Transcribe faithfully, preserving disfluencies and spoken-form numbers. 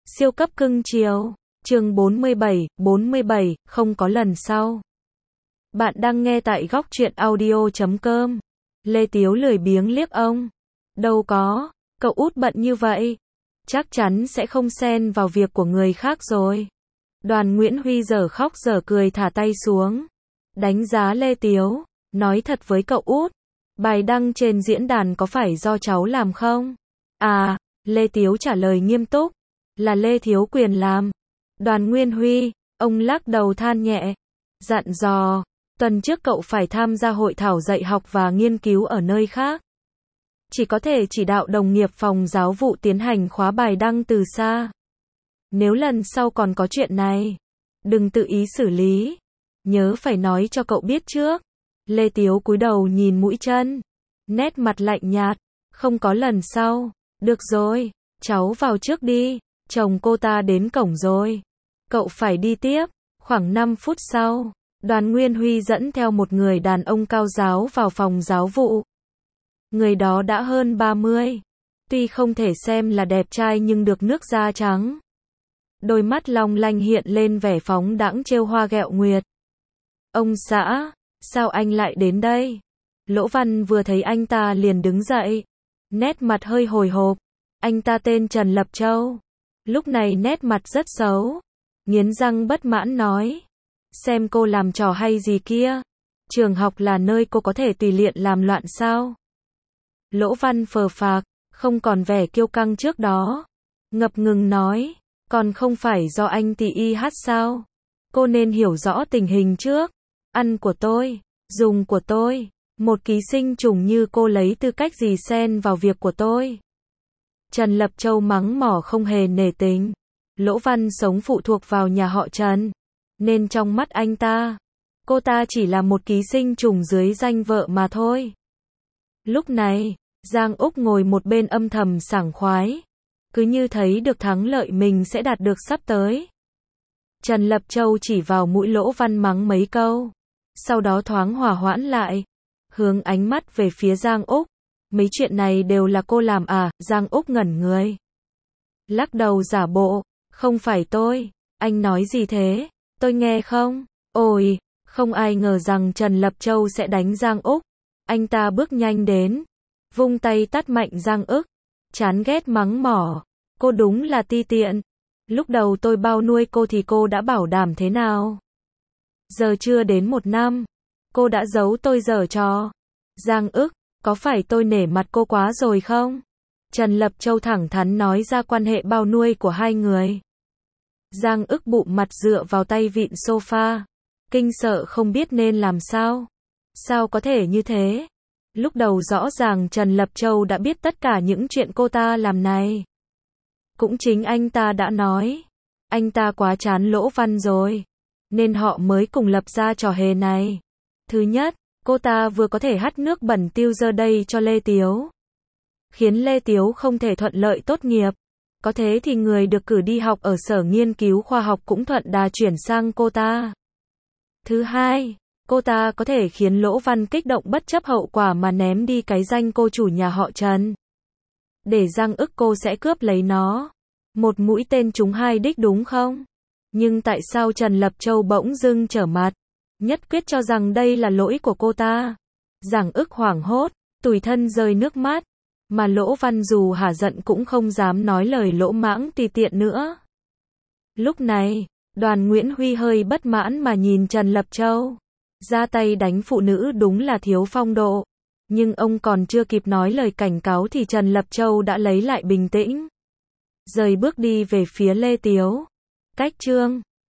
Siêu cấp cưng chiều. Chương bốn mươi bảy, bốn mươi bảy, không có lần sau. Bạn đang nghe tại góc truyện audio chấm com. Lê Tiếu lười biếng liếc ông. Đâu có, cậu út bận như vậy. Chắc chắn sẽ không xen vào việc của người khác rồi. Đoàn Nguyễn Huy dở khóc dở cười thả tay xuống. Đánh giá Lê Tiếu. Nói thật với cậu út. Bài đăng trên diễn đàn có phải do cháu làm không? À, Lê Tiếu trả lời nghiêm túc. Là Lê Thiếu Quyền làm. Đoàn Nguyên Huy, ông lắc đầu than nhẹ. Dặn dò, tuần trước cậu phải tham gia hội thảo dạy học và nghiên cứu ở nơi khác. Chỉ có thể chỉ đạo đồng nghiệp phòng giáo vụ tiến hành khóa bài đăng từ xa. Nếu lần sau còn có chuyện này, đừng tự ý xử lý. Nhớ phải nói cho cậu biết trước. Lê Tiếu cúi đầu nhìn mũi chân. Nét mặt lạnh nhạt. Không có lần sau. Được rồi, cháu vào trước đi. Chồng cô ta đến cổng rồi. Cậu phải đi tiếp. Khoảng năm phút sau, Đoàn Nguyên Huy dẫn theo một người đàn ông cao ráo vào phòng giáo vụ. Người đó đã hơn ba mươi. Tuy không thể xem là đẹp trai nhưng được nước da trắng. Đôi mắt long lanh hiện lên vẻ phóng đãng trêu hoa ghẹo nguyệt. Ông xã, sao anh lại đến đây? Lỗ Văn vừa thấy anh ta liền đứng dậy. Nét mặt hơi hồi hộp. Anh ta tên Trần Lập Châu. Lúc này nét mặt rất xấu. Nghiến răng bất mãn nói. Xem cô làm trò hay gì kia. Trường học là nơi cô có thể tùy tiện làm loạn sao? Lỗ Văn phờ phạc, không còn vẻ kiêu căng trước đó. Ngập ngừng nói. Còn không phải do anh tì y hát sao? Cô nên hiểu rõ tình hình trước. Ăn của tôi, dùng của tôi. Một ký sinh trùng như cô lấy tư cách gì xen vào việc của tôi? Trần Lập Châu mắng mỏ không hề nể tình. Lỗ Văn sống phụ thuộc vào nhà họ Trần. Nên trong mắt anh ta, cô ta chỉ là một ký sinh trùng dưới danh vợ mà thôi. Lúc này, Giang Úc ngồi một bên âm thầm sảng khoái. Cứ như thấy được thắng lợi mình sẽ đạt được sắp tới. Trần Lập Châu chỉ vào mũi Lỗ Văn mắng mấy câu. Sau đó thoáng hòa hoãn lại. Hướng ánh mắt về phía Giang Úc. Mấy chuyện này đều là cô làm à? Giang Úc ngẩn người. Lắc đầu giả bộ. Không phải tôi. Anh nói gì thế? Tôi nghe không? Ôi, không ai ngờ rằng Trần Lập Châu sẽ đánh Giang Úc. Anh ta bước nhanh đến. Vung tay tát mạnh Giang Úc. Chán ghét mắng mỏ. Cô đúng là ti tiện. Lúc đầu tôi bao nuôi cô thì cô đã bảo đảm thế nào? Giờ chưa đến một năm. Cô đã giấu tôi giở trò. Giang Úc, có phải tôi nể mặt cô quá rồi không? Trần Lập Châu thẳng thắn nói ra quan hệ bao nuôi của hai người. Giang Úc bụm mặt dựa vào tay vịn sofa. Kinh sợ không biết nên làm sao. Sao có thể như thế? Lúc đầu rõ ràng Trần Lập Châu đã biết tất cả những chuyện cô ta làm này. Cũng chính anh ta đã nói. Anh ta quá chán Lỗ Văn rồi. Nên họ mới cùng lập ra trò hề này. Thứ nhất, cô ta vừa có thể hắt nước bẩn tiêu giờ đây cho Lê Tiếu. Khiến Lê Tiếu không thể thuận lợi tốt nghiệp. Có thế thì người được cử đi học ở sở nghiên cứu khoa học cũng thuận đà chuyển sang cô ta. Thứ hai, cô ta có thể khiến Lỗ Văn kích động bất chấp hậu quả mà ném đi cái danh cô chủ nhà họ Trần. Để Giang Úc cô sẽ cướp lấy nó. Một mũi tên trúng hai đích đúng không? Nhưng tại sao Trần Lập Châu bỗng dưng trở mặt? Nhất quyết cho rằng đây là lỗi của cô ta. Giang Úc hoảng hốt, tủi thân rơi nước mắt. Mà Lỗ Văn dù hả giận cũng không dám nói lời lỗ mãng tùy tiện nữa. Lúc này, Đoàn Nguyễn Huy hơi bất mãn mà nhìn Trần Lập Châu. Ra tay đánh phụ nữ đúng là thiếu phong độ. Nhưng ông còn chưa kịp nói lời cảnh cáo thì Trần Lập Châu đã lấy lại bình tĩnh. Rời bước đi về phía Lê Tiếu. Cách chương